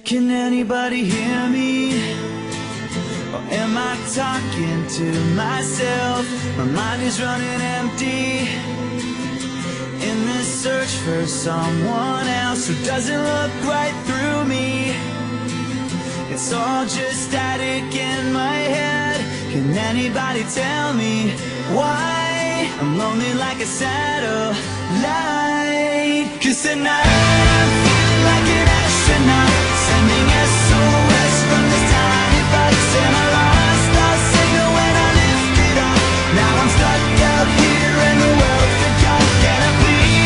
Can anybody hear me? Or am I talking to myself? My mind is running empty in this search for someone else who doesn't look right through me. It's all just static in my head. Can anybody tell me why I'm lonely like a satellite? 'Cause tonight I'm feeling like an astronaut, sending SOS from this tiny box. And I lost our signal when I lifted up. Now I'm stuck out here and the world forgot. Can I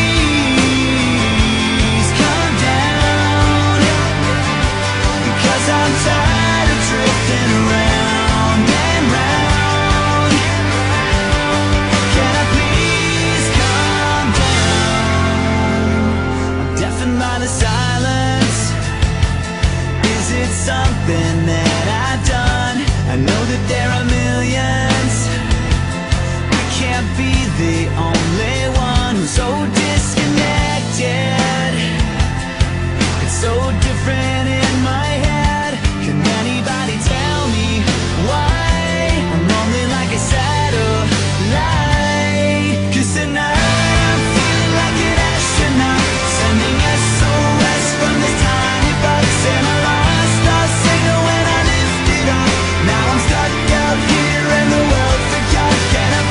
please come down? Because I'm tired of drifting around and round. Can I please come down? I'm deafened by the silence. Is it something that I've done? I know that there are millions. I can't be the only one who's so disconnected. It's so different in my head. Can anybody tell me why I'm lonely like a satellite? 'Cause tonight I'm feeling like an astronaut, sending SOS from this tiny box. And I lost our signal when I lifted up. Now I'm stuck out here and the world forgot. Can I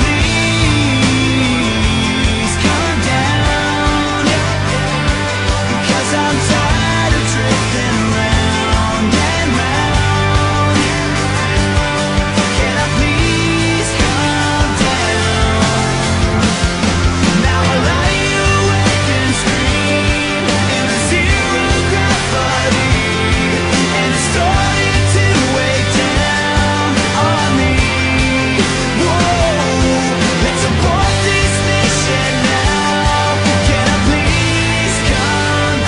please come down? Because I'm tired of drifting around and round. Can I please come down? Now I lie awake and scream in the zero gravity, and it's starting to weigh down on me. Whoa, let's abort this mission now. Can I please come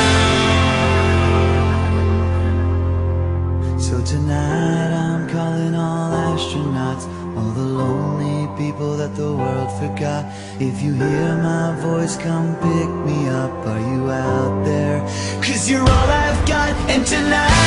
down? So tonight I'm calling all astronauts, all the lonely people that the world forgot. If you hear my voice, come pick me up. Are you out there? 'Cause you're all I've got, and tonight